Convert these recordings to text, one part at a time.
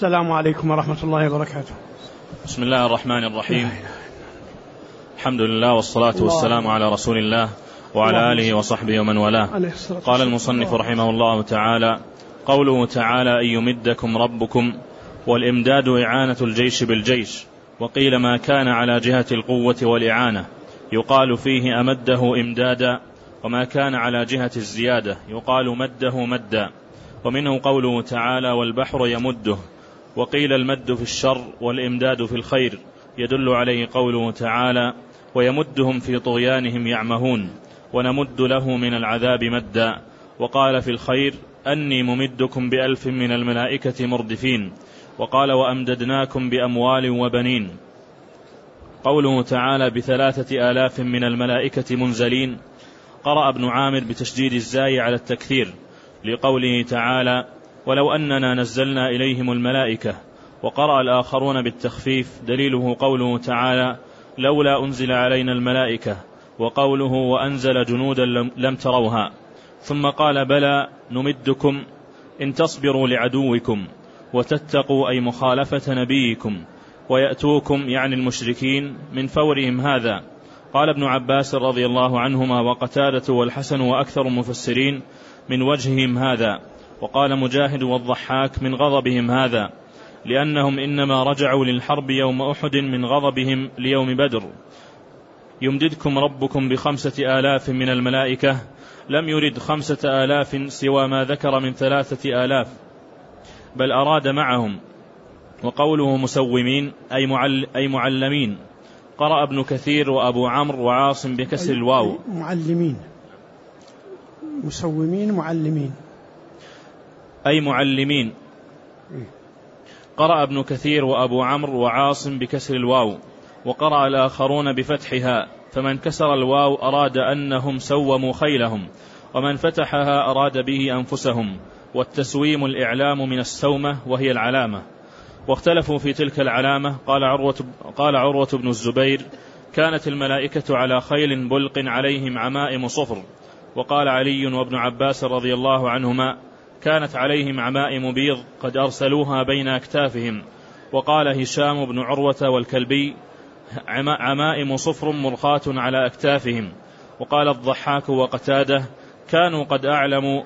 السلام عليكم ورحمة الله وبركاته. بسم الله الرحمن الرحيم. الحمد لله والصلاة والسلام على رسول الله وعلى آله وصحبه ومن والاه. قال المصنف رحمه الله تعالى: قوله تعالى: أن يمدكم ربكم، والإمداد إعانة الجيش بالجيش، وقيل ما كان على جهة القوة والإعانة يقال فيه أمده إمدادا، وما كان على جهة الزيادة يقال مده مدا. ومنه قوله تعالى: والبحر يمده. وقيل المد في الشر والإمداد في الخير، يدل عليه قوله تعالى: ويمدهم في طغيانهم يعمهون، ونمد له من العذاب مدا. وقال في الخير: أني ممدكم ب1000 من الملائكة مردفين. وقال: وأمددناكم بأموال وبنين. قوله تعالى: ب3000 من الملائكة منزلين، قرأ ابن عامر بتشديد الزاي على التكثير لقوله تعالى: ولو أننا نزلنا إليهم الملائكة. وقرأ الآخرون بالتخفيف، دليله قوله تعالى: لولا أنزل علينا الملائكة، وقوله: وأنزل جنودا لم تروها. ثم قال: بلى نمدكم إن تصبروا لعدوكم وتتقوا، أي مخالفة نبيكم، ويأتوكم يعني المشركين من فورهم هذا. قال ابن عباس رضي الله عنهما وقتادة والحسن وأكثر المفسرين: من وجههم هذا. وقال مجاهد والضحاك: من غضبهم هذا، لأنهم إنما رجعوا للحرب يوم أحد من غضبهم ليوم بدر. يمددكم ربكم ب5000 من الملائكة، لم يرد 5000 سوى ما ذكر من 3000، بل أراد معهم. وقوله مسومين أي معلمين. قرأ ابن كثير وأبو عمرو وعاصم بكسر الواو. معلمين، مسومين معلمين، أي معلمين. قرأ ابن كثير وأبو عمرو وعاصم بكسر الواو، وقرأ الآخرون بفتحها، فمن كسر الواو أراد أنهم سوموا خيلهم، ومن فتحها أراد به أنفسهم. والتسويم الإعلام من السومة، وهي العلامة. واختلفوا في تلك العلامة. قال عروة بن الزبير: كانت الملائكة على خيل بلق عليهم عمائم صفر. وقال علي وابن عباس رضي الله عنهما: كانت عليهم عمائم بيض قد أرسلوها بين أكتافهم. وقال هشام بن عروة والكلبي: عمائم صفر مرخاة على أكتافهم. وقال الضحاك وقتاده: كانوا قد أعلموا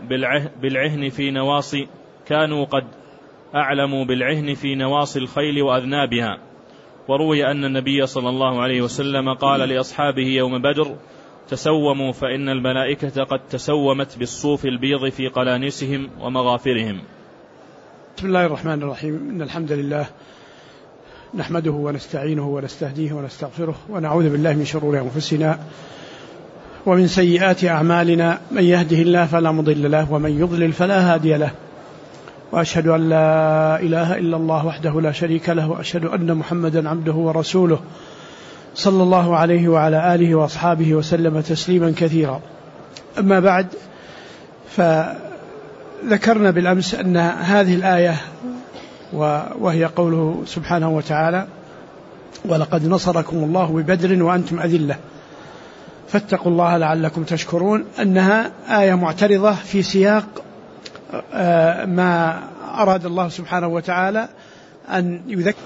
بالعهن في نواصي الخيل وأذنابها. وروي أن النبي صلى الله عليه وسلم قال لأصحابه يوم بدر: تسوموا فإن الملائكة قد تسومت بالصوف البيض في قلانسهم ومغافرهم. بسم الله الرحمن الرحيم. إن الحمد لله نحمده ونستعينه ونستهديه ونستغفره، ونعوذ بالله من شرور أنفسنا ومن سيئات أعمالنا. من يهده الله فلا مضل له، ومن يضلل فلا هادي له. وأشهد أن لا إله إلا الله وحده لا شريك له، وأشهد أن محمدا عبده ورسوله، صلى الله عليه وعلى آله وأصحابه وسلم تسليما كثيرا. أما بعد، فذكرنا بالأمس أن هذه الآية وهي قوله سبحانه وتعالى: ولقد نصركم الله ببدر وأنتم أذلة فاتقوا الله لعلكم تشكرون، أنها آية معترضة في سياق ما أراد الله سبحانه وتعالى أن يذكر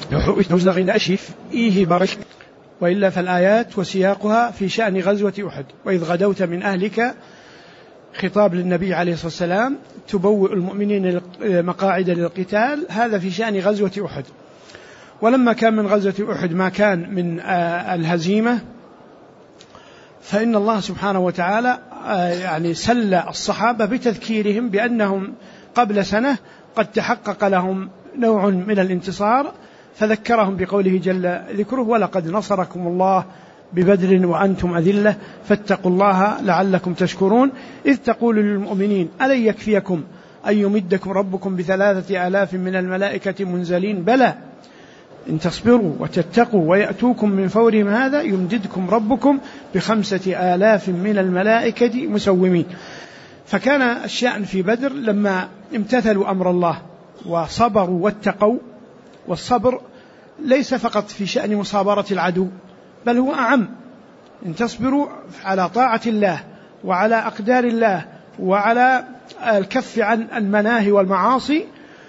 وإلا فالآيات وسياقها في شأن غزوة أحد. وإذ غدوت من أهلك، خطاب للنبي عليه الصلاة والسلام: تبوئ المؤمنين مقاعد للقتال، هذا في شأن غزوة أحد. ولما كان من غزوة أحد ما كان من الهزيمة، فإن الله سبحانه وتعالى يعني سل الصحابة بتذكيرهم بأنهم قبل سنة قد تحقق لهم نوع من الانتصار، فذكرهم بقوله جل ذكره: ولقد نصركم الله ببدر وأنتم أذلة فاتقوا الله لعلكم تشكرون، إذ تقول للمؤمنين: ألن يكفيكم أن يمدكم ربكم ب3000 من الملائكة منزلين، بلى إن تصبروا وتتقوا ويأتوكم من فورهم هذا يمددكم ربكم ب5000 من الملائكة مسومين. فكان الشأن في بدر لما امتثلوا أمر الله وصبروا واتقوا. والصبر ليس فقط في شأن مصابرة العدو، بل هو أعم. إن تصبروا على طاعة الله وعلى أقدار الله وعلى الكف عن المناهي والمعاصي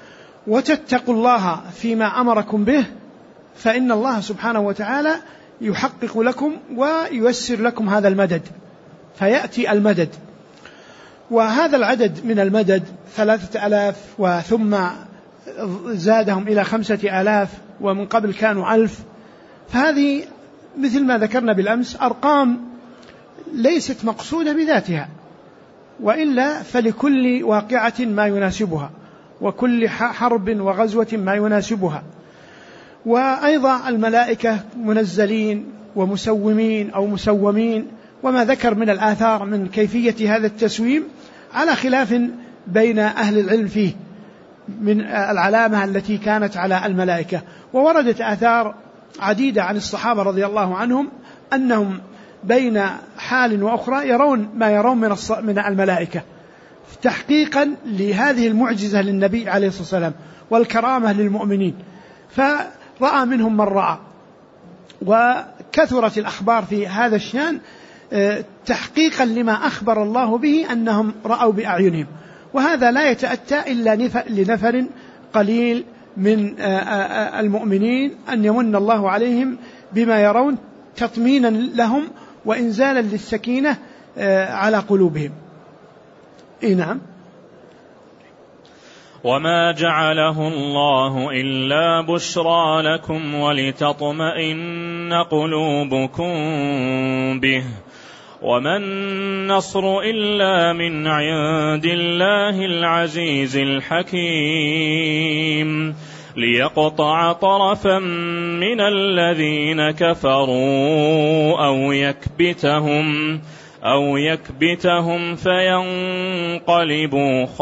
وتتقوا الله فيما أمركم به فإن الله سبحانه وتعالى يحقق لكم وييسر لكم هذا المدد، فيأتي المدد. وهذا العدد من المدد 3000 وثم زادهم إلى 5000 ومن قبل كانوا 1000. فهذه مثل ما ذكرنا بالأمس أرقام ليست مقصودة بذاتها، وإلا فلكل واقعة ما يناسبها، وكل حرب وغزوة ما يناسبها. وأيضا الملائكة منزلين ومسومين أو مسومين، وما ذكر من الآثار من كيفية هذا التسويم على خلاف بين أهل العلم فيه من العلامة التي كانت على الملائكة. ووردت آثار عديدة عن الصحابة رضي الله عنهم أنهم بين حال وأخرى يرون ما يرون من الملائكة تحقيقا لهذه المعجزة للنبي عليه الصلاة والسلام والكرامة للمؤمنين، فرأى منهم من رأى. وكثرت الأخبار في هذا الشأن تحقيقا لما أخبر الله به أنهم رأوا بأعينهم، وهذا لا يتأتى إلا لنفر قليل من المؤمنين أن يمن الله عليهم بما يرون تطمينا لهم وإنزالا للسكينة على قلوبهم. نعم. وما جعله الله إلا بشرى لكم ولتطمئن قلوبكم به وما النصر إلا من عند الله العزيز الحكيم ليقطع طرفا من الذين كفروا أو يكبتهم فينقلبوا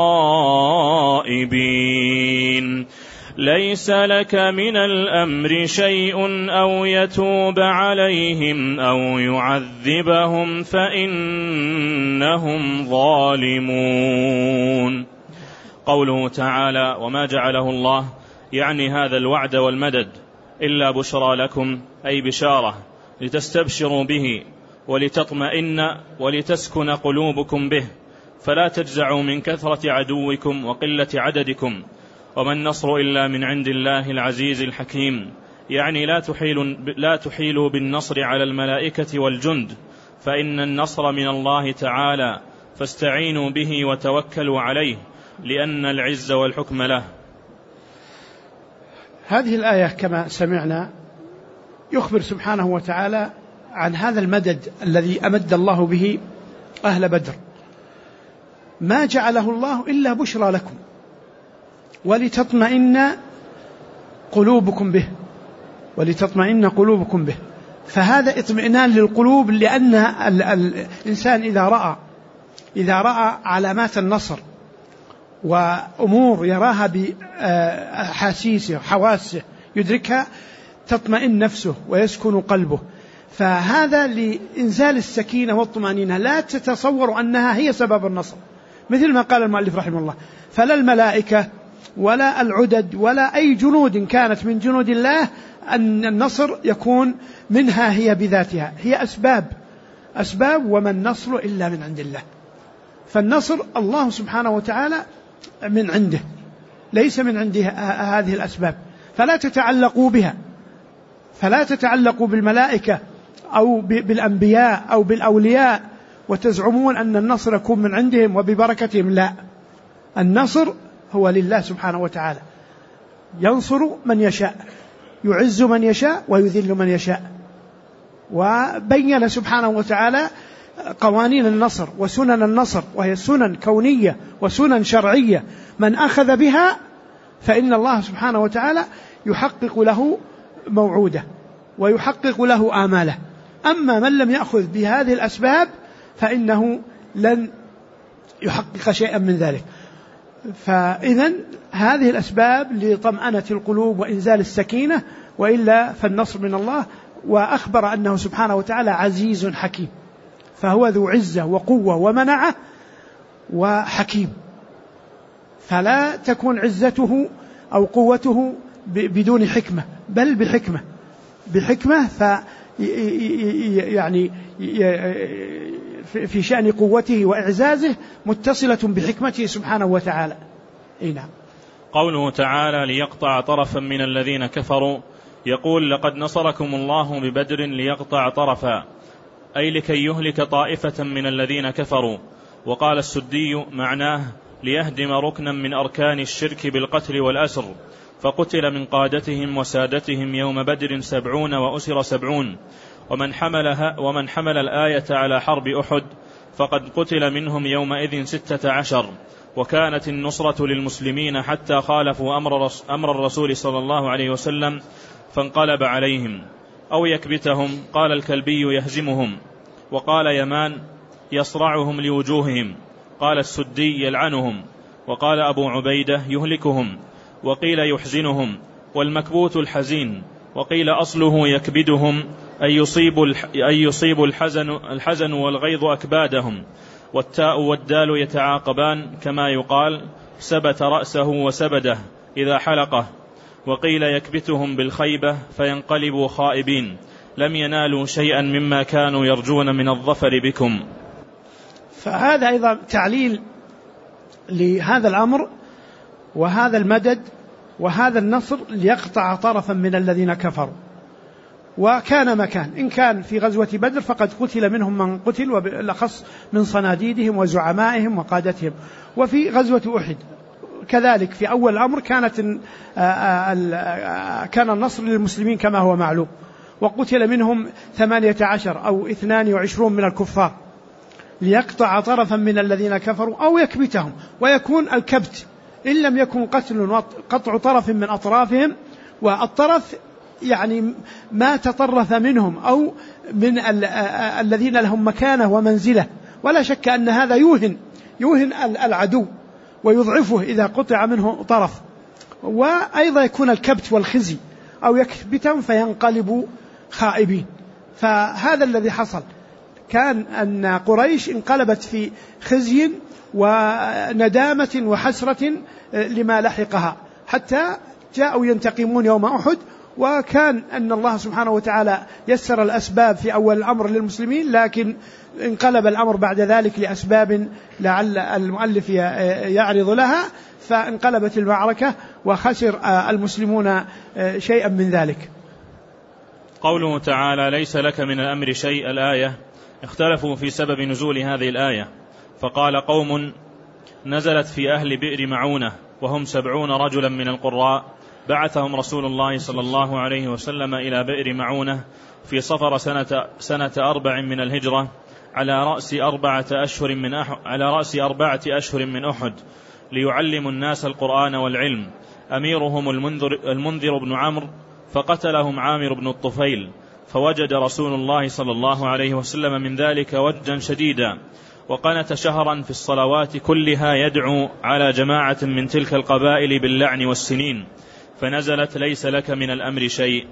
خائبين ليس لك من الأمر شيء أو يتوب عليهم أو يعذبهم فإنهم ظالمون. قوله تعالى وما جعله الله يعني هذا الوعد والمدد إلا بشرى لكم أي بشارة لتستبشروا به ولتطمئن ولتسكن قلوبكم به فلا تجزعوا من كثرة عدوكم وقلة عددكم. وما النصر إلا من عند الله العزيز الحكيم يعني لا تحيلوا بالنصر على الملائكة والجند فإن النصر من الله تعالى فاستعينوا به وتوكلوا عليه لأن العز والحكم له. هذه الآية كما سمعنا يخبر سبحانه وتعالى عن هذا المدد الذي أمد الله به أهل بدر. ما جعله الله إلا بشرى لكم ولتطمئن قلوبكم به. فهذا اطمئنان للقلوب، لأن الإنسان إذا رأى علامات النصر وأمور يراها بحاسيسه حواسه يدركها تطمئن نفسه ويسكن قلبه. فهذا لإنزال السكينة والطمأنينة. لا تتصور أنها هي سبب النصر، مثل ما قال المؤلف رحمه الله، فلا الملائكة ولا العدد ولا أي جنود كانت من جنود الله أن النصر يكون منها هي بذاتها، هي أسباب وما النصر إلا من عند الله. فالنصر الله سبحانه وتعالى من عنده، ليس من عنده هذه الأسباب. فلا تتعلقوا بها، فلا تتعلقوا بالملائكة أو بالأنبياء أو بالأولياء وتزعمون أن النصر يكون من عندهم وببركتهم. لا، النصر هو لله سبحانه وتعالى، ينصر من يشاء، يعز من يشاء ويذل من يشاء. وبين سبحانه وتعالى قوانين النصر وسنن النصر، وهي سنن كونية وسنن شرعية، من أخذ بها فإن الله سبحانه وتعالى يحقق له موعوده ويحقق له آماله. أما من لم يأخذ بهذه الأسباب فإنه لن يحقق شيئا من ذلك. فإذن هذه الأسباب لطمأنة القلوب وإنزال السكينة، وإلا فالنصر من الله. وأخبر أنه سبحانه وتعالى عزيز حكيم، فهو ذو عزة وقوة ومنعة وحكيم، فلا تكون عزته أو قوته بدون حكمة، بل بحكمة يعني في شأن قوته وإعزازه متصلة بحكمته سبحانه وتعالى. نعم. قوله تعالى ليقطع طرفا من الذين كفروا، يقول لقد نصركم الله ببدر ليقطع طرفا، أي لكي يهلك طائفة من الذين كفروا. وقال السدي معناه ليهدم ركنا من أركان الشرك بالقتل والأسر، فقتل من قادتهم وسادتهم يوم بدر 70 وأسر 70. ومن حمل الآية على حرب أحد فقد قتل منهم يومئذ 16. وكانت النصرة للمسلمين حتى خالفوا أمر الرسول صلى الله عليه وسلم فانقلب عليهم أو يكبتهم. قال الكلبي يهزمهم، وقال يمان يصرعهم لوجوههم، قال السدي يلعنهم، وقال أبو عبيدة يهلكهم، وقيل يحزنهم، والمكبوت الحزين، وقيل أصله يكبدهم أي يصيب الحزن والغيظ أكبادهم، والتاء والدال يتعاقبان كما يقال سبت رأسه وسبده إذا حلقه. وقيل يكبتهم بالخيبة فينقلبوا خائبين لم ينالوا شيئا مما كانوا يرجون من الظفر بكم. فهذا أيضا تعليل لهذا الأمر وهذا المدد وهذا النصر ليقطع طرفا من الذين كفروا. وكان مكان، إن كان في غزوة بدر فقد قتل منهم من قتل، وبالأخص من صناديدهم وزعمائهم وقادتهم. وفي غزوة أحد كذلك في أول الأمر كان النصر للمسلمين كما هو معلوم، وقتل منهم 18 أو 22 من الكفار، ليقطع طرفا من الذين كفروا أو يكبتهم. ويكون الكبت إن لم يكن قتل قطع طرف من أطرافهم، والطرف يعني ما تطرف منهم أو من الذين لهم مكانة ومنزلة. ولا شك أن هذا يوهن العدو ويضعفه إذا قطع منه طرف. وأيضا يكون الكبت والخزي أو يكبتهم فينقلبوا خائبين. فهذا الذي حصل، كان أن قريش انقلبت في خزي وندامة وحسرة لما لحقها، حتى جاءوا ينتقمون يوم أحد. وكان أن الله سبحانه وتعالى يسر الأسباب في أول الأمر للمسلمين، لكن انقلب الأمر بعد ذلك لأسباب لعل المؤلف يعرض لها، فانقلبت المعركة وخسر المسلمون شيئا من ذلك. قوله تعالى ليس لك من الأمر شيء، الآية اختلفوا في سبب نزول هذه الآية، فقال قوم نزلت في أهل بئر معونة وهم 70 رجلا من القراء، بعثهم رسول الله صلى الله عليه وسلم إلى بئر معونة في صفر سنة 4 من الهجرة على رأس 4 أشهر من أحد، ليعلموا الناس القرآن والعلم. أميرهم المنذر بن عمرو، فقتلهم عامر بن الطفيل، فوجد رسول الله صلى الله عليه وسلم من ذلك وجدا شديدا، وقنت شهرا في الصلوات كلها يدعو على جماعة من تلك القبائل باللعن والسنين، فنزلت ليس لك من الأمر شيء.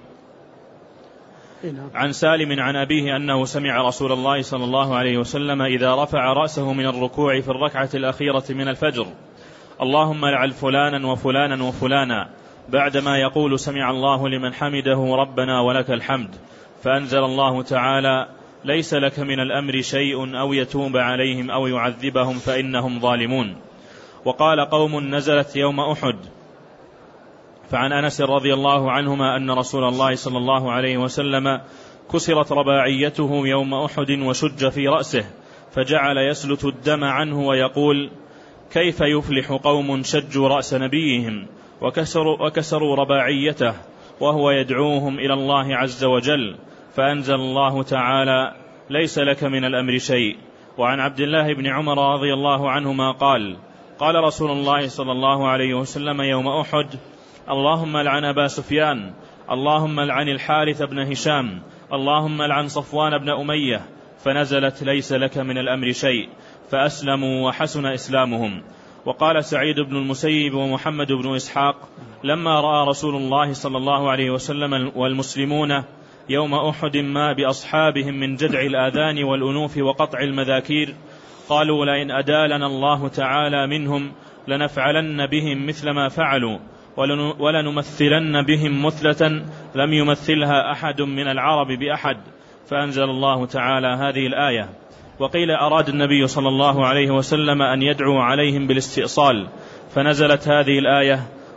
عن سالم عن أبيه أنه سمع رسول الله صلى الله عليه وسلم إذا رفع رأسه من الركوع في الركعة الأخيرة من الفجر اللهم لعن فلانا وفلانا وفلانا، بعدما يقول سمع الله لمن حمده ربنا ولك الحمد، فأنزل الله تعالى ليس لك من الأمر شيء أو يتوب عليهم أو يعذبهم فإنهم ظالمون. وقال قوم نزلت يوم أحد. فعن أنس رضي الله عنهما أن رسول الله صلى الله عليه وسلم كسرت رباعيته يوم أحد وشج في رأسه، فجعل يسلت الدم عنه ويقول كيف يفلح قوم شجوا رأس نبيهم وكسروا رباعيته وهو يدعوهم إلى الله عز وجل، فأنزل الله تعالى ليس لك من الأمر شيء. وعن عبد الله بن عمر رضي الله عنهما قال قال رسول الله صلى الله عليه وسلم يوم أحد اللهم لعن أبا سفيان، اللهم لعن الحارث بن هشام، اللهم لعن صفوان بن أمية، فنزلت ليس لك من الأمر شيء، فأسلموا وحسن إسلامهم. وقال سعيد بن المسيب ومحمد بن إسحاق لما رأى رسول الله صلى الله عليه وسلم والمسلمون يوم أحد ما بأصحابهم من جدع الآذان والأنوف وقطع المذاكير، قالوا لئن أدالنا الله تعالى منهم لنفعلن بهم مثل ما فعلوا ولنمثلن بهم مثلة لم يمثلها أحد من العرب بأحد، فأنزل الله تعالى هذه الآية. وقيل أراد النبي صلى الله عليه وسلم أن يدعو عليهم بالاستئصال، فنزلت هذه الآية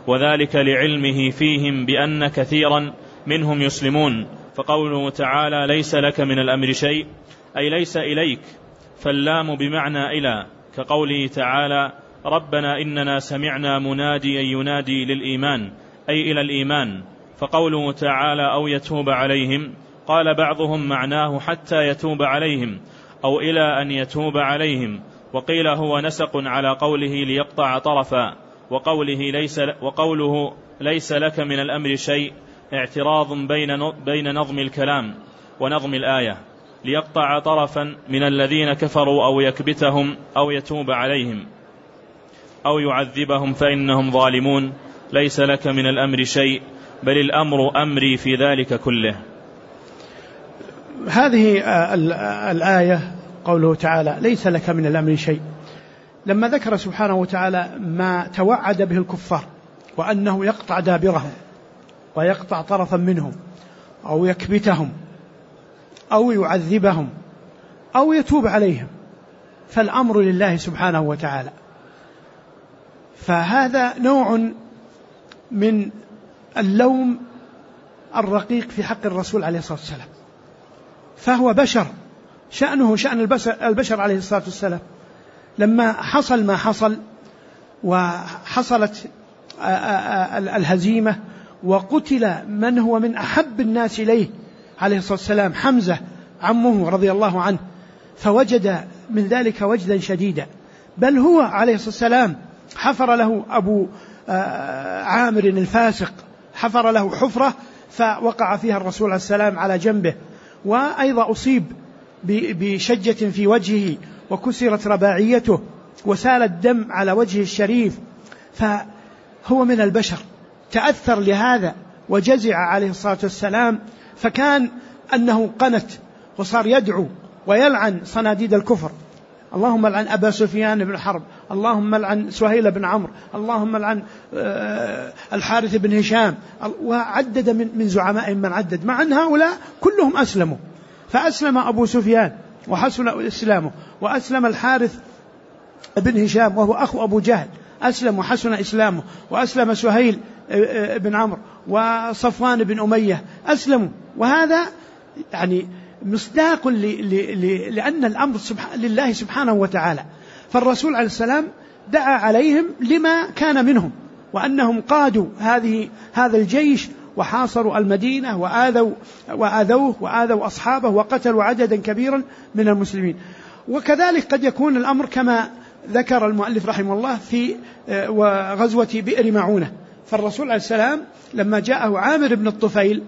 وذلك لعلمه فيهم بأن كثيرا منهم يسلمون. فقوله تعالى ليس لك من الأمر شيء أي ليس إليك، فاللام بمعنى إلى، كقوله تعالى ربنا إننا سمعنا مناديا ينادي للإيمان أي إلى الإيمان. فقوله تعالى أو يتوب عليهم قال بعضهم معناه حتى يتوب عليهم أو إلى أن يتوب عليهم، وقيل هو نسق على قوله ليقطع طرفا، وقوله ليس لك من الأمر شيء اعتراض بين نظم الكلام ونظم الآية، ليقطع طرفا من الذين كفروا أو يكبتهم أو يتوب عليهم أو يعذبهم فإنهم ظالمون. ليس لك من الأمر شيء بل الأمر أمري في ذلك كله. هذه الآية قوله تعالى ليس لك من الأمر شيء، لما ذكر سبحانه وتعالى ما توعد به الكفار وأنه يقطع دابرهم ويقطع طرفا منهم أو يكبتهم أو يعذبهم أو يتوب عليهم، فالأمر لله سبحانه وتعالى. فهذا نوع من اللوم الرقيق في حق الرسول عليه الصلاة والسلام، فهو بشر، شأنه شأن البشر عليه الصلاة والسلام. لما حصل ما حصل وحصلت الهزيمة وقتل من هو من أحب الناس إليه عليه الصلاة والسلام حمزة عمه رضي الله عنه، فوجد من ذلك وجدا شديدا، بل هو عليه الصلاة والسلام حفر له أبو عامر الفاسق حفر له حفرة فوقع فيها الرسول عليه السلام على جنبه، وأيضا أصيب بشجة في وجهه وكسرت رباعيته وسال الدم على وجهه الشريف، فهو من البشر تأثر لهذا وجزع عليه الصلاة والسلام، فكان أنه قنت وصار يدعو ويلعن صناديد الكفر، اللهم لعن أبا سفيان بن حرب، اللهم لعن سهيل بن عمرو، اللهم لعن الحارث بن هشام، وعدد من زعمائهم من عدد، مع أن هؤلاء كلهم أسلموا. فأسلم أبو سفيان وحسن إسلامه، وأسلم الحارث بن هشام وهو أخو أبو جهل أسلم وحسن إسلامه، وأسلم سهيل بن عمرو وصفوان بن أمية أسلموا. وهذا يعني مصداق لأن الأمر لله سبحانه وتعالى. فالرسول عليه السلام دعا عليهم لما كان منهم، وأنهم قادوا هذا الجيش وحاصروا المدينة وآذوه وآذوا أصحابه وقتلوا عددا كبيرا من المسلمين. وكذلك قد يكون الأمر كما ذكر المؤلف رحمه الله في غزوة بئر معونة، فالرسول عليه السلام لما جاءه عامر بن الطفيل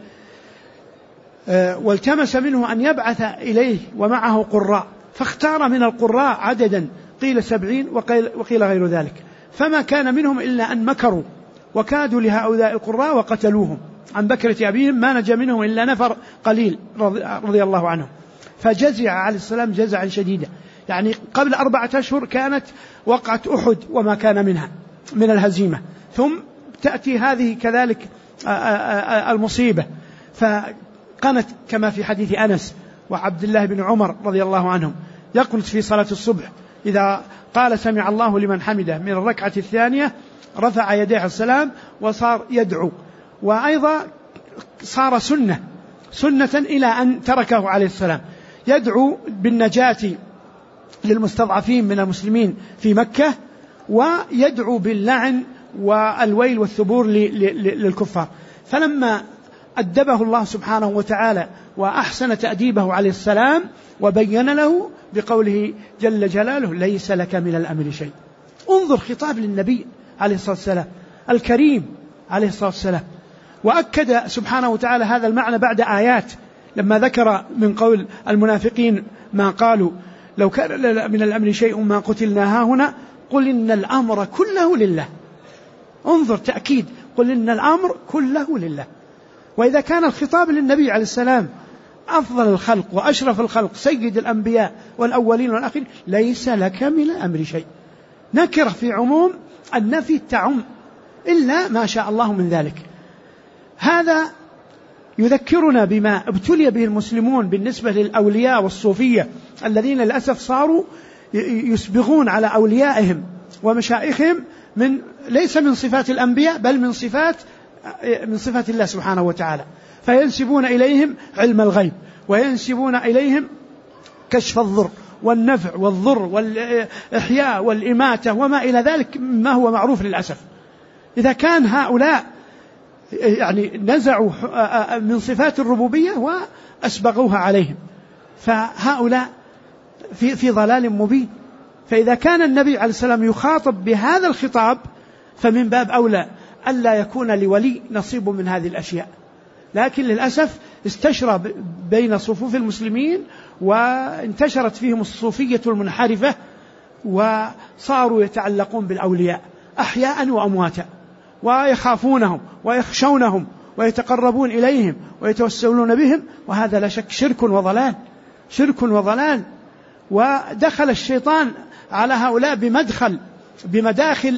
والتمس منه أن يبعث إليه ومعه قراء، فاختار من القراء عددا قيل 70 وقيل غير ذلك، فما كان منهم إلا أن مكروا وكادوا لهؤلاء القراء وقتلوهم، عن بكرة أبيهم ما نجا منهم إلا نفر قليل رضي الله عنهم. فجزع عليه السلام جزعا شديدا، يعني قبل 4 أشهر كانت وقعة أحد وما كان منها من الهزيمة، ثم تأتي هذه كذلك المصيبة، فقنت كما في حديث أنس وعبد الله بن عمر رضي الله عنهم، يقنت في صلاة الصبح إذا قال سمع الله لمن حمده من الركعة الثانية رفع يديه السلام وصار يدعو، وأيضا صار سنة إلى أن تركه عليه السلام، يدعو بالنجاة للمستضعفين من المسلمين في مكة، ويدعو باللعن والويل والثبور للكفار. فلما أدبه الله سبحانه وتعالى وأحسن تأديبه عليه السلام وبين له بقوله جل جلاله ليس لك من الأمر شيء. انظر خطاب للنبي عليه الصلاة والسلام الكريم عليه الصلاة والسلام، وأكد سبحانه وتعالى هذا المعنى بعد آيات لما ذكر من قول المنافقين ما قالوا لو كان من الأمر شيء ما قتلنا هاهنا قل إن الأمر كله لله. انظر تأكيد، قل إن الأمر كله لله. وإذا كان الخطاب للنبي عليه السلام أفضل الخلق وأشرف الخلق سيد الأنبياء والأولين والآخرين ليس لك من الأمر شيء، نكرة في عموم النفي تعم إلا ما شاء الله من ذلك. هذا يذكرنا بما ابتلي به المسلمون بالنسبة للأولياء والصوفية الذين للأسف صاروا يسبغون على أوليائهم ومشايخهم من ليس من صفات الأنبياء بل من صفات الله سبحانه وتعالى، فينسبون إليهم علم الغيب، وينسبون إليهم كشف الضر والنفع والضر والإحياء والإماتة وما إلى ذلك ما هو معروف للأسف. إذا كان هؤلاء يعني نزعوا من صفات الربوبية وأسبغوها عليهم، فهؤلاء في ضلال مبين. فإذا كان النبي عليه السلام يخاطب بهذا الخطاب فمن باب أولى ألا يكون لولي نصيب من هذه الأشياء. لكن للأسف استشرى بين صفوف المسلمين وانتشرت فيهم الصوفية المنحرفة، وصاروا يتعلقون بالأولياء أحياء وأمواتا، ويخافونهم ويخشونهم ويتقربون إليهم ويتوسلون بهم، وهذا لا شك شرك وضلال. ودخل الشيطان على هؤلاء بمداخل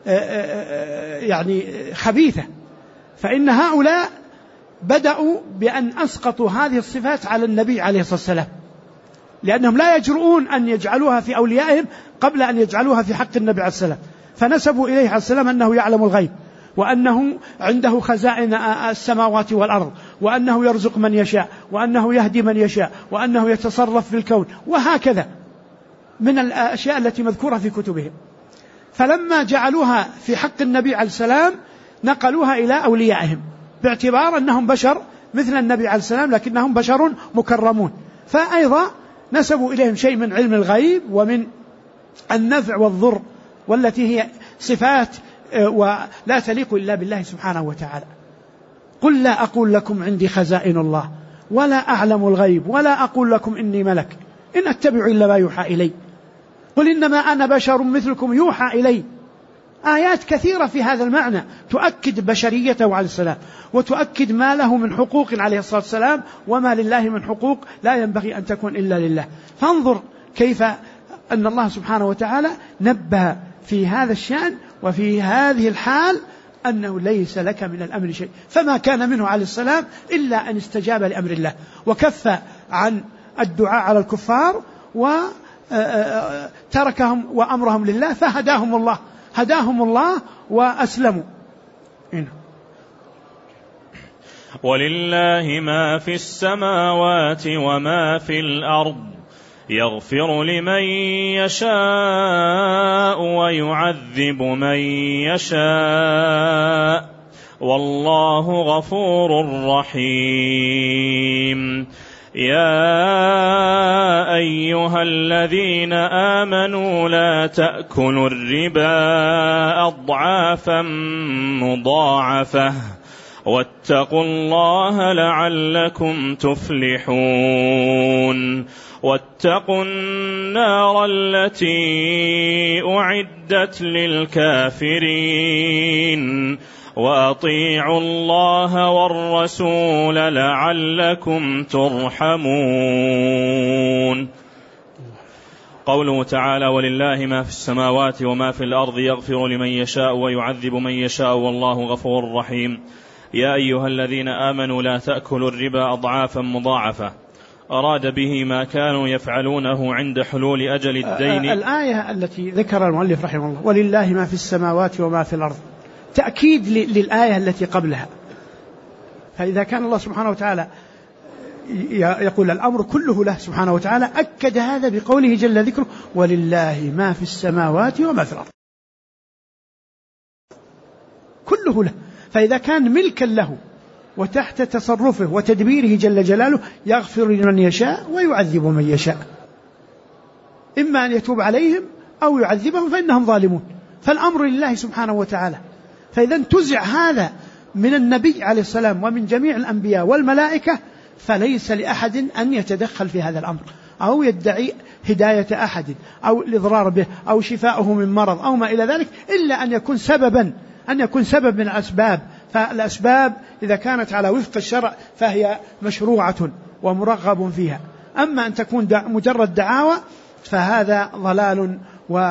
يعني خبيثة. فإن هؤلاء بدأوا بأن أسقطوا هذه الصفات على النبي عليه الصلاة والسلام، لأنهم لا يجرؤون أن يجعلوها في أوليائهم قبل أن يجعلوها في حق النبي عليه السلام، فنسبوا إليه عليه السلام أنه يعلم الغيب، وأنه عنده خزائن السماوات والأرض، وأنه يرزق من يشاء، وأنه يهدي من يشاء، وأنه يتصرف في الكون، وهكذا من الأشياء التي مذكورة في كتبهم. فلما جعلوها في حق النبي عليه السلام نقلوها إلى أوليائهم باعتبار أنهم بشر مثل النبي عليه السلام لكنهم بشر مكرمون، فأيضا نسبوا إليهم شيء من علم الغيب ومن النفع والضر، والتي هي صفات ولا تليق إلا بالله سبحانه وتعالى. قل لا أقول لكم عندي خزائن الله ولا أعلم الغيب ولا أقول لكم إني ملك إن أتبع إلا ما يوحى إلي قل إنما أنا بشر مثلكم يوحى إلي. آيات كثيرة في هذا المعنى تؤكد بشريته عليه السلام، وتؤكد ما له من حقوق عليه الصلاة والسلام، وما لله من حقوق لا ينبغي أن تكون إلا لله. فانظر كيف أن الله سبحانه وتعالى نبه في هذا الشأن وفي هذه الحال أنه ليس لك من الأمر شيء، فما كان منه عليه السلام إلا أن استجاب لأمر الله وكف عن الدعاء على الكفار وتركهم وأمرهم لله، هداهم الله وأسلموا. ولله ما في السماوات وما في الأرض يغفر لمن يشاء ويعذب من يشاء والله غفور رحيم. يا أيها الذين آمنوا لا تأكلوا الربا أضعافا مضاعفة واتقوا الله لعلكم تفلحون. واتقوا النار التي أعدت للكافرين وأطيعوا الله والرسول لعلكم ترحمون. قوله تعالى ولله ما في السماوات وما في الأرض يغفر لمن يشاء ويعذب من يشاء والله غفور رحيم. يا أيها الذين آمنوا لا تأكلوا الربا أضعافا مضاعفة، أراد به ما كانوا يفعلونه عند حلول أجل الدين. الآية التي ذكر المؤلف رحمه الله ولله ما في السماوات وما في الأرض تأكيد للآية التي قبلها. فإذا كان الله سبحانه وتعالى يقول الأمر كله له سبحانه وتعالى، أكد هذا بقوله جل ذكره ولله ما في السماوات وما في الأرض، كله له. فإذا كان ملكا له وتحت تصرفه وتدبيره جل جلاله يغفر لمن يشاء ويعذب من يشاء، إما أن يتوب عليهم أو يعذبهم فإنهم ظالمون، فالأمر لله سبحانه وتعالى. فإذا انتزع هذا من النبي عليه السلام ومن جميع الأنبياء والملائكة فليس لأحد أن يتدخل في هذا الأمر أو يدعي هداية أحد أو الإضرار به أو شفاءه من مرض أو ما إلى ذلك، إلا أن يكون سبب من الأسباب. فالأسباب إذا كانت على وفق الشرع فهي مشروعة ومرغب فيها، أما أن تكون مجرد دعاوى فهذا ضلال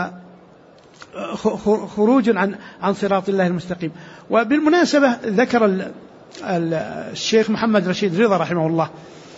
وخروج عن صراط الله المستقيم. وبالمناسبة ذكر الشيخ محمد رشيد رضا رحمه الله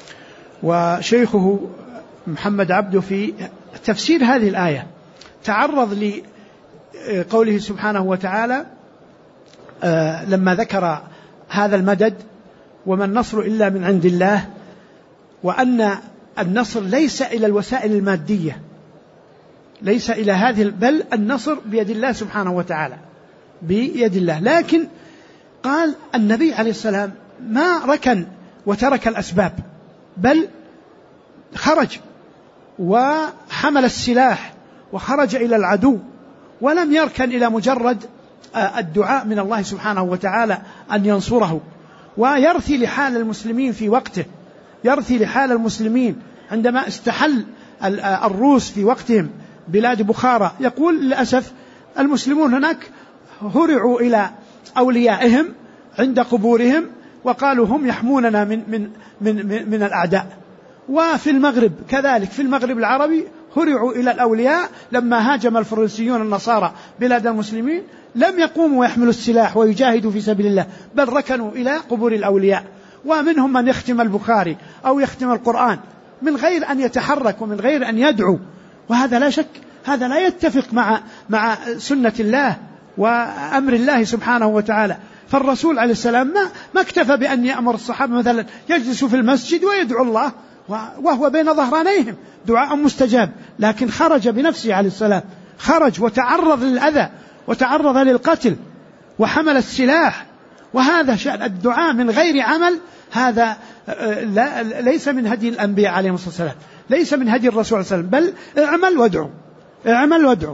وشيخه محمد عبده في تفسير هذه الآية تعرض قوله سبحانه وتعالى لما ذكر هذا المدد وما النصر إلا من عند الله، وأن النصر ليس إلى الوسائل المادية، ليس إلى هذه، بل النصر بيد الله سبحانه وتعالى، بيد الله. لكن قال النبي عليه السلام ما ركن وترك الأسباب، بل خرج وحمل السلاح وخرج إلى العدو، ولم يركن إلى مجرد الدعاء من الله سبحانه وتعالى أن ينصره، ويرثي لحال المسلمين في وقته، يرثي لحال المسلمين عندما استحل الروس في وقتهم بلاد بخارى. يقول للأسف المسلمون هناك هرعوا إلى أوليائهم عند قبورهم وقالوا هم يحموننا من الأعداء. وفي المغرب كذلك، في المغرب العربي هرعوا إلى الأولياء لما هاجم الفرنسيون النصارى بلاد المسلمين، لم يقوموا ويحملوا السلاح ويجاهدوا في سبيل الله، بل ركنوا إلى قبور الأولياء. ومنهم من يختم البخاري أو يختم القرآن من غير أن يتحرك ومن غير أن يدعو، وهذا لا شك هذا لا يتفق مع سنة الله وأمر الله سبحانه وتعالى. فالرسول عليه السلام ما اكتفى بأن يأمر الصحابة مثلا يجلسوا في المسجد ويدعو الله وهو بين ظهرانيهم دعاء مستجاب، لكن خرج بنفسه عليه السلام، خرج وتعرض للأذى وتعرض للقتل وحمل السلاح. وهذا شأن الدعاء من غير عمل، هذا ليس من هدي الأنبياء عليهم الصلاة والسلام، ليس من هدي الرسول صلى الله عليه وسلم، بل اعمل وادعو، اعمل وادعو.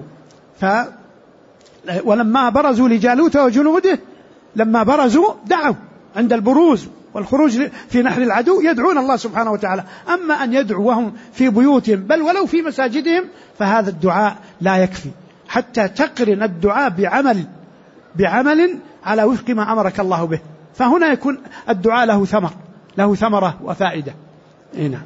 ولما برزوا لجالوت وجنوده، لما برزوا دعوا عند البروز والخروج في نحر العدو يدعون الله سبحانه وتعالى. أما أن يدعوا وهم في بيوتهم بل ولو في مساجدهم فهذا الدعاء لا يكفي، حتى تقرن الدعاء بعمل على وفق ما أمرك الله به، فهنا يكون الدعاء له ثمرة وفائدة. هنا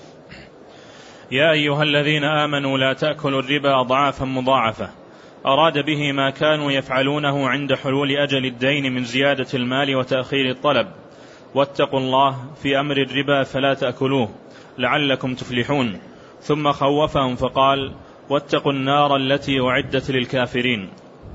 يا أيها الذين آمنوا لا تأكلوا الربا أضعافا مضاعفة، أراد به ما كانوا يفعلونه عند حلول أجل الدين من زيادة المال وتأخير الطلب، واتقوا الله في أمر الربا فلا تأكلوه لعلكم تفلحون. ثم خوفهم فقال واتقوا النار التي أعدت للكافرين.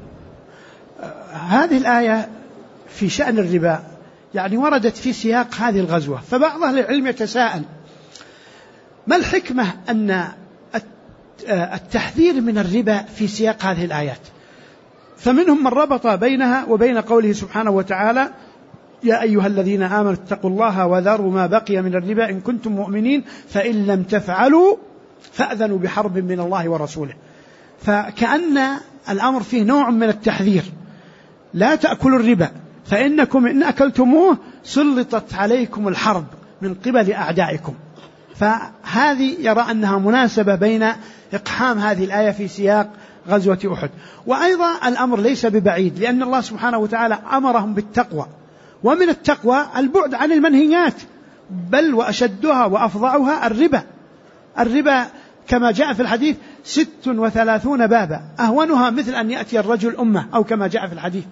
هذه الآية في شأن الربا يعني وردت في سياق هذه الغزوة، فبعض أهل العلم يتساءل ما الحكمة أن التحذير من الربا في سياق هذه الآيات؟ فمنهم من ربط بينها وبين قوله سبحانه وتعالى يا أيها الذين آمنوا اتقوا الله وذروا ما بقي من الربا إن كنتم مؤمنين فإن لم تفعلوا فأذنوا بحرب من الله ورسوله. فكأن الأمر فيه نوع من التحذير، لا تأكلوا الربا فإنكم إن أكلتموه سلطت عليكم الحرب من قبل أعدائكم. فهذه يرى أنها مناسبة بين إقحام هذه الآية في سياق غزوة أحد. وأيضا الأمر ليس ببعيد، لأن الله سبحانه وتعالى أمرهم بالتقوى، ومن التقوى البعد عن المنهيات، بل وأشدها وأفظعها الربا كما جاء في الحديث 36 بابا أهونها مثل أن يأتي الرجل أمة أو كما جاء في الحديث.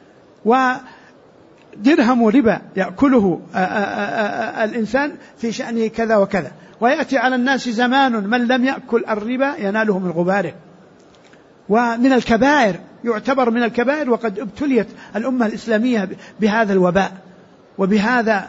ودرهم ربا يأكله الإنسان في شأنه كذا وكذا، ويأتي على الناس زمان من لم يأكل الربا يناله من غباره. ومن الكبائر، يعتبر من الكبائر، وقد ابتليت الأمة الإسلامية بهذا الوباء وبهذا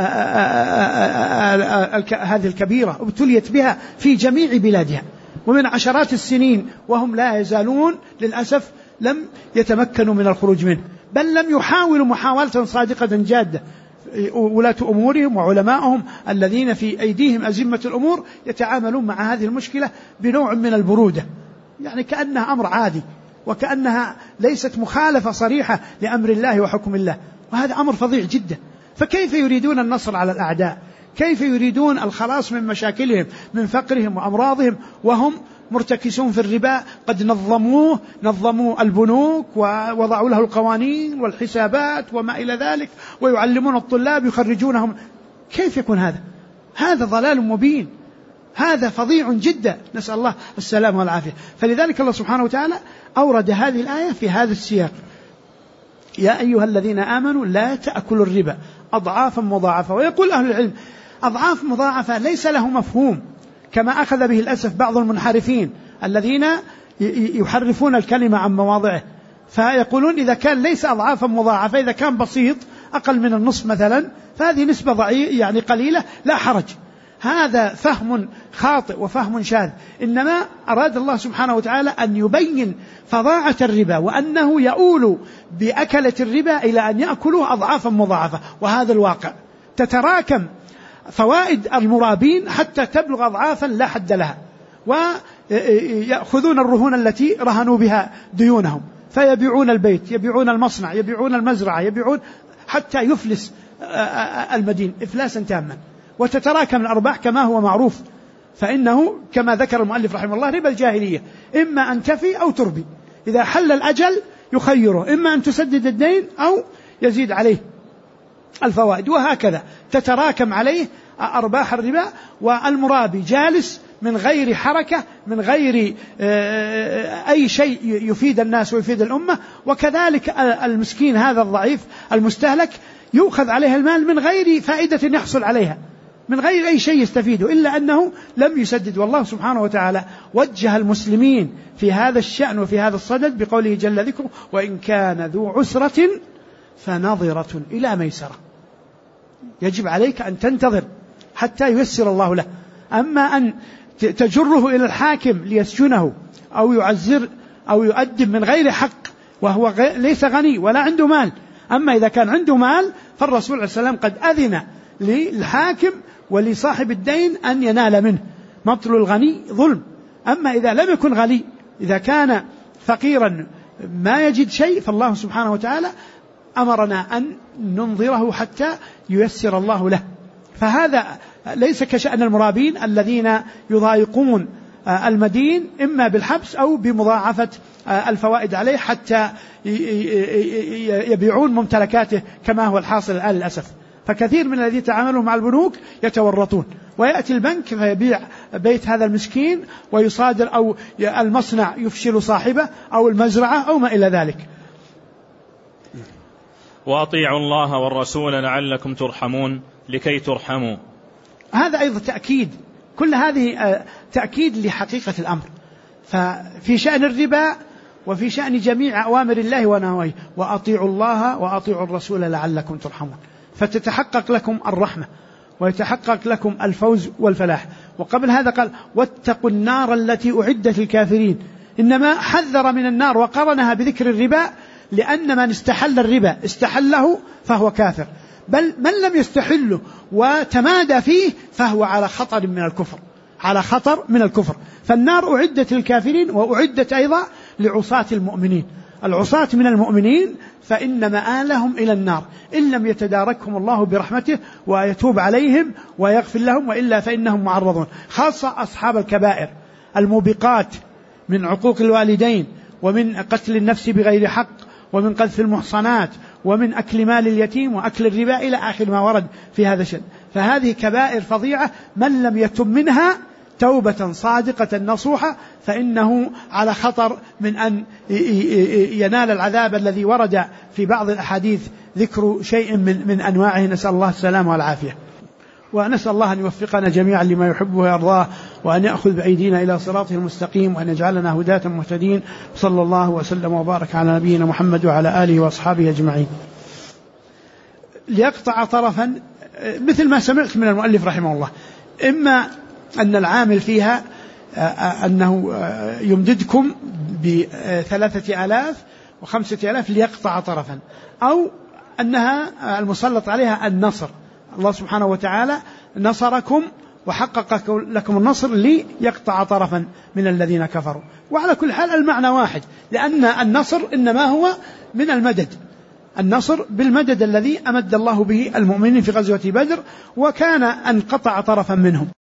هذه الكبيرة ابتليت بها في جميع بلادها ومن عشرات السنين، وهم لا يزالون للأسف لم يتمكنوا من الخروج منه، بل لم يحاولوا محاولة صادقة جادة. ولاة أمورهم وعلمائهم الذين في أيديهم أزمة الأمور يتعاملون مع هذه المشكلة بنوع من البرودة، يعني كأنها أمر عادي وكأنها ليست مخالفة صريحة لأمر الله وحكم الله، وهذا أمر فظيع جدا. فكيف يريدون النصر على الأعداء؟ كيف يريدون الخلاص من مشاكلهم من فقرهم وأمراضهم وهم مرتكسون في الربا؟ قد نظموا البنوك ووضعوا له القوانين والحسابات وما إلى ذلك، ويعلمون الطلاب يخرجونهم. كيف يكون هذا؟ هذا ضلال مبين، هذا فظيع جدا، نسأل الله السلامة والعافية. فلذلك الله سبحانه وتعالى أورد هذه الآية في هذا السياق: يا أيها الذين آمنوا لا تأكلوا الربا أضعافا مضاعفة. ويقول أهل العلم أضعاف مضاعفة ليس له مفهوم، كما أخذ به الأسف بعض المنحرفين الذين يحرفون الكلمة عن مواضعه، فيقولون إذا كان ليس أضعافا مضاعفة، إذا كان بسيط أقل من النصف مثلا فهذه نسبة ضعيفة يعني قليلة لا حرج. هذا فهم خاطئ وفهم شاذ، إنما أراد الله سبحانه وتعالى أن يبين فظاعة الربا، وأنه يؤول بأكلة الربا إلى أن يأكلوا أضعافا مضاعفة، وهذا الواقع. تتراكم فوائد المرابين حتى تبلغ أضعافا لا حد لها، ويأخذون الرهون التي رهنوا بها ديونهم، فيبيعون البيت، يبيعون المصنع، يبيعون المزرعة، يبيعون حتى يفلس المدين إفلاسا تاما، وتتراكم الأرباح كما هو معروف. فإنه كما ذكر المؤلف رحمه الله ربا الجاهلية إما أن تفي أو تربي، إذا حل الأجل يخيره إما أن تسدد الدين أو يزيد عليه الفوائد، وهكذا تتراكم عليه أرباح الربا. والمرابي جالس من غير حركة، من غير أي شيء يفيد الناس ويفيد الأمة، وكذلك المسكين هذا الضعيف المستهلك يؤخذ عليه المال من غير فائدة يحصل عليها، من غير أي شيء يستفيده، إلا أنه لم يسدد. والله سبحانه وتعالى وجه المسلمين في هذا الشأن وفي هذا الصدد بقوله جل ذكره: وإن كان ذو عسرة فنظرة إلى ميسرة. يجب عليك أن تنتظر حتى ييسر الله له. أما أن تجره إلى الحاكم ليسجنه أو يعزر أو يؤدب من غير حق وهو ليس غني ولا عنده مال. أما إذا كان عنده مال فالرسول عليه السلام قد أذن للحاكم ولصاحب الدين أن ينال منه. مطل الغني ظلم. أما إذا لم يكن غني، إذا كان فقيرا ما يجد شيء، فالله سبحانه وتعالى أمرنا أن ننظره حتى ييسر الله له. فهذا ليس كشأن المرابين الذين يضايقون المدين إما بالحبس أو بمضاعفة الفوائد عليه حتى يبيعون ممتلكاته كما هو الحاصل الآن للأسف. فكثير من الذين يتعاملون مع البنوك يتورطون، ويأتي البنك فيبيع بيت هذا المسكين ويصادر، أو المصنع يفشل صاحبه، أو المزرعة أو ما إلى ذلك. وأطيعوا الله والرسول لعلكم ترحمون لكي ترحموا. هذا أيضا تأكيد، كل هذه تأكيد لحقيقة الأمر. ففي شأن الربا وفي شأن جميع أوامر الله ونواهيه: وأطيعوا الله وأطيعوا الرسول لعلكم ترحمون، فتتحقق لكم الرحمة ويتحقق لكم الفوز والفلاح. وقبل هذا قال: واتقوا النار التي أعدت للكافرين. إنما حذر من النار وقرنها بذكر الربا، لأن من استحل الربا استحله فهو كافر، بل من لم يستحله وتمادى فيه فهو على خطر من الكفر، على خطر من الكفر. فالنار أعدت للكافرين وأعدت أيضا لعصاة المؤمنين. العصاة من المؤمنين فإن مآلهم إلى النار إن لم يتداركهم الله برحمته ويتوب عليهم ويغفر لهم، وإلا فإنهم معرضون. خاصة أصحاب الكبائر الموبقات من عقوق الوالدين، ومن قتل النفس بغير حق، ومن قذف المحصنات، ومن أكل مال اليتيم، وأكل الربا، إلى آخر ما ورد في هذا الشأن. فهذه كبائر فظيعة، من لم يتب منها توبة صادقة نصوحة فإنه على خطر من أن ينال العذاب الذي ورد في بعض الأحاديث ذكر شيء من أنواعه. نسأل الله السلامة والعافية، ونسأل الله أن يوفقنا جميعا لما يحبه ويرضاه، وأن يأخذ بأيدينا إلى صراطه المستقيم، وأن يجعلنا هداة مهتدين. صلى الله وسلم وبارك على نبينا محمد وعلى آله وأصحابه أجمعين. ليقطع طرفا مثل ما سمعت من المؤلف رحمه الله، إما أن العامل فيها أنه يمددكم ب3,000 و5,000 ليقطع طرفا، أو أنها المسلط عليها النصر، الله سبحانه وتعالى نصركم وحقق لكم النصر ليقطع طرفا من الذين كفروا. وعلى كل حال المعنى واحد، لأن النصر إنما هو من المدد، النصر بالمدد الذي أمد الله به المؤمنين في غزوة بدر، وكان أن قطع طرفا منهم.